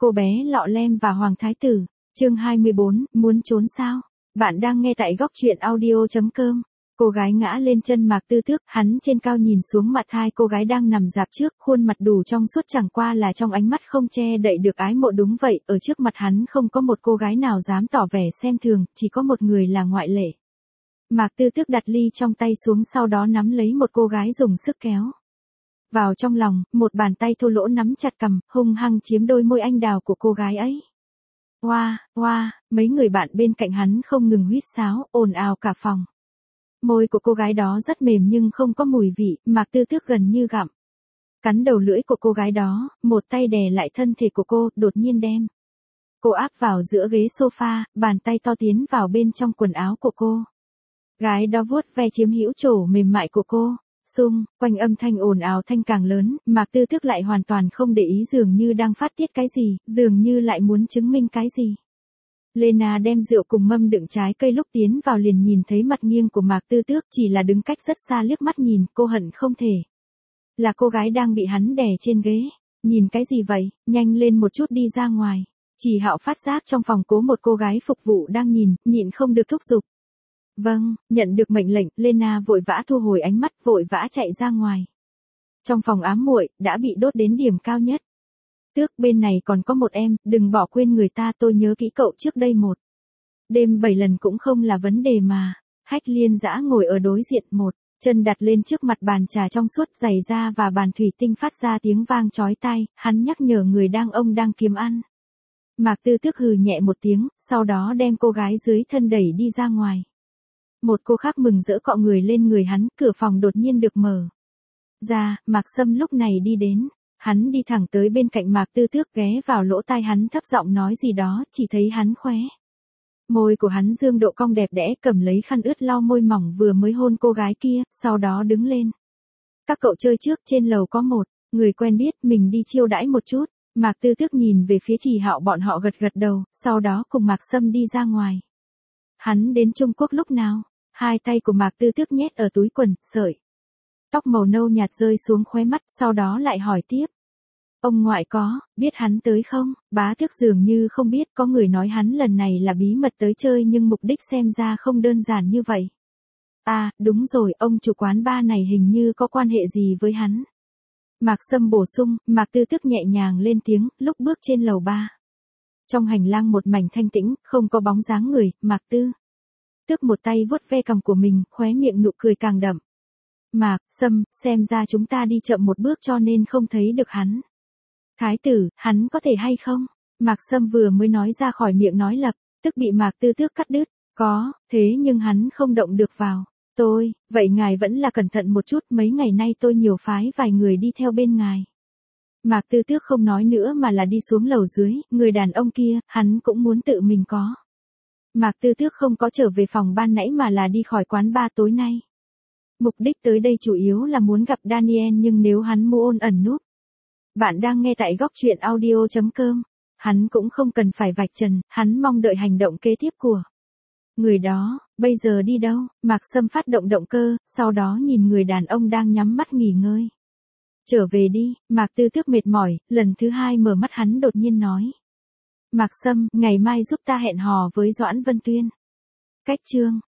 Cô bé lọ lem và Hoàng Thái Tử, chương 24, muốn trốn sao? Bạn đang nghe tại góc truyện audio.com. Cô gái ngã lên chân Mạc Tư Tước, hắn trên cao nhìn xuống mặt hai cô gái đang nằm rạp trước, khuôn mặt đủ trong suốt chẳng qua là trong ánh mắt không che đậy được ái mộ đúng vậy, ở trước mặt hắn không có một cô gái nào dám tỏ vẻ xem thường, chỉ có một người là ngoại lệ. Mạc Tư Tước đặt ly trong tay xuống sau đó nắm lấy một cô gái dùng sức kéo vào trong lòng, một bàn tay thô lỗ nắm chặt cằm, hung hăng chiếm đôi môi anh đào của cô gái ấy. Oa, oa, mấy người bạn bên cạnh hắn không ngừng huýt sáo, ồn ào cả phòng. Môi của cô gái đó rất mềm nhưng không có mùi vị, Mạc Tư Tước gần như gặm cắn đầu lưỡi của cô gái đó, một tay đè lại thân thể của cô, đột nhiên đem cô áp vào giữa ghế sofa, bàn tay to tiến vào bên trong quần áo của cô. Gái đó vuốt ve chiếm hữu chỗ mềm mại của cô. Xung quanh âm thanh ồn ào thanh càng lớn, Mạc Tư Tước lại hoàn toàn không để ý, dường như đang phát tiết cái gì, dường như lại muốn chứng minh cái gì. Lena đem rượu cùng mâm đựng trái cây lúc tiến vào liền nhìn thấy mặt nghiêng của Mạc Tư Tước, chỉ là đứng cách rất xa liếc mắt nhìn, cô hận không thể là cô gái đang bị hắn đè trên ghế. Nhìn cái gì vậy, nhanh lên một chút đi ra ngoài. Chỉ Hạo phát giác trong phòng có một cô gái phục vụ đang nhìn, nhịn không được thúc giục. Vâng, nhận được mệnh lệnh, Lena vội vã thu hồi ánh mắt, vội vã chạy ra ngoài. Trong phòng ám muội đã bị đốt đến điểm cao nhất. Tước, bên này còn có một em, đừng bỏ quên người ta, tôi nhớ kỹ cậu trước đây một đêm 7 lần cũng không là vấn đề mà. Hách Liên dã ngồi ở đối diện, một chân đặt lên trước mặt bàn trà trong suốt, giày da và bàn thủy tinh phát ra tiếng vang chói tai, hắn nhắc nhở người ông đang kiếm ăn. Mạc Tư Tước hừ nhẹ một tiếng, sau đó đem cô gái dưới thân đẩy đi ra ngoài. Một cô khác mừng rỡ cọ người lên người hắn, cửa phòng đột nhiên được mở ra, Mạc Sâm lúc này đi đến. Hắn đi thẳng tới bên cạnh Mạc Tư Tước, ghé vào lỗ tai hắn thấp giọng nói gì đó, chỉ thấy hắn khóe môi của hắn dương độ cong đẹp đẽ, cầm lấy khăn ướt lau môi mỏng vừa mới hôn cô gái kia, sau đó đứng lên. Các cậu chơi trước, trên lầu có một người quen biết, mình đi chiêu đãi một chút. Mạc Tư Tước nhìn về phía Chỉ Hạo, bọn họ gật gật đầu, sau đó cùng Mạc Sâm đi ra ngoài. Hắn đến Trung Quốc lúc nào? Hai tay của Mạc Tư Tước nhét ở túi quần, sợi tóc màu nâu nhạt rơi xuống khóe mắt, sau đó lại hỏi tiếp. Ông ngoại có biết hắn tới không? Bá Tước dường như không biết, có người nói hắn lần này là bí mật tới chơi nhưng mục đích xem ra không đơn giản như vậy. À, đúng rồi, ông chủ quán bar này hình như có quan hệ gì với hắn. Mạc Sâm bổ sung, Mạc Tư Tước nhẹ nhàng lên tiếng, lúc bước trên lầu ba. Trong hành lang một mảnh thanh tĩnh, không có bóng dáng người, Mạc Tư Tước một tay vuốt ve cằm của mình, khóe miệng nụ cười càng đậm. Mạc Sâm, xem ra chúng ta đi chậm một bước cho nên không thấy được hắn. Thái tử, hắn có thể hay không? Mạc Sâm vừa mới nói ra khỏi miệng nói lập tức bị Mạc Tư Tước cắt đứt. Có, thế nhưng hắn không động được vào. Tôi, vậy ngài vẫn là cẩn thận một chút, mấy ngày nay tôi nhiều phái vài người đi theo bên ngài. Mạc Tư Tước không nói nữa mà là đi xuống lầu dưới, người đàn ông kia, hắn cũng muốn tự mình có. Mạc Tư Tước không có trở về phòng ban nãy mà là đi khỏi quán bar tối nay. Mục đích tới đây chủ yếu là muốn gặp Daniel, nhưng nếu hắn ôn ẩn núp. Bạn đang nghe tại góc truyện audio.com. Hắn cũng không cần phải vạch trần, hắn mong đợi hành động kế tiếp của người đó. Bây giờ đi đâu? Mạc Sâm phát động động cơ, sau đó nhìn người đàn ông đang nhắm mắt nghỉ ngơi. Trở về đi. Mạc Tư Tước mệt mỏi, lần thứ hai mở mắt hắn đột nhiên nói. Mạc Sâm, ngày mai giúp ta hẹn hò với Doãn Vân Tuyên. Cách chương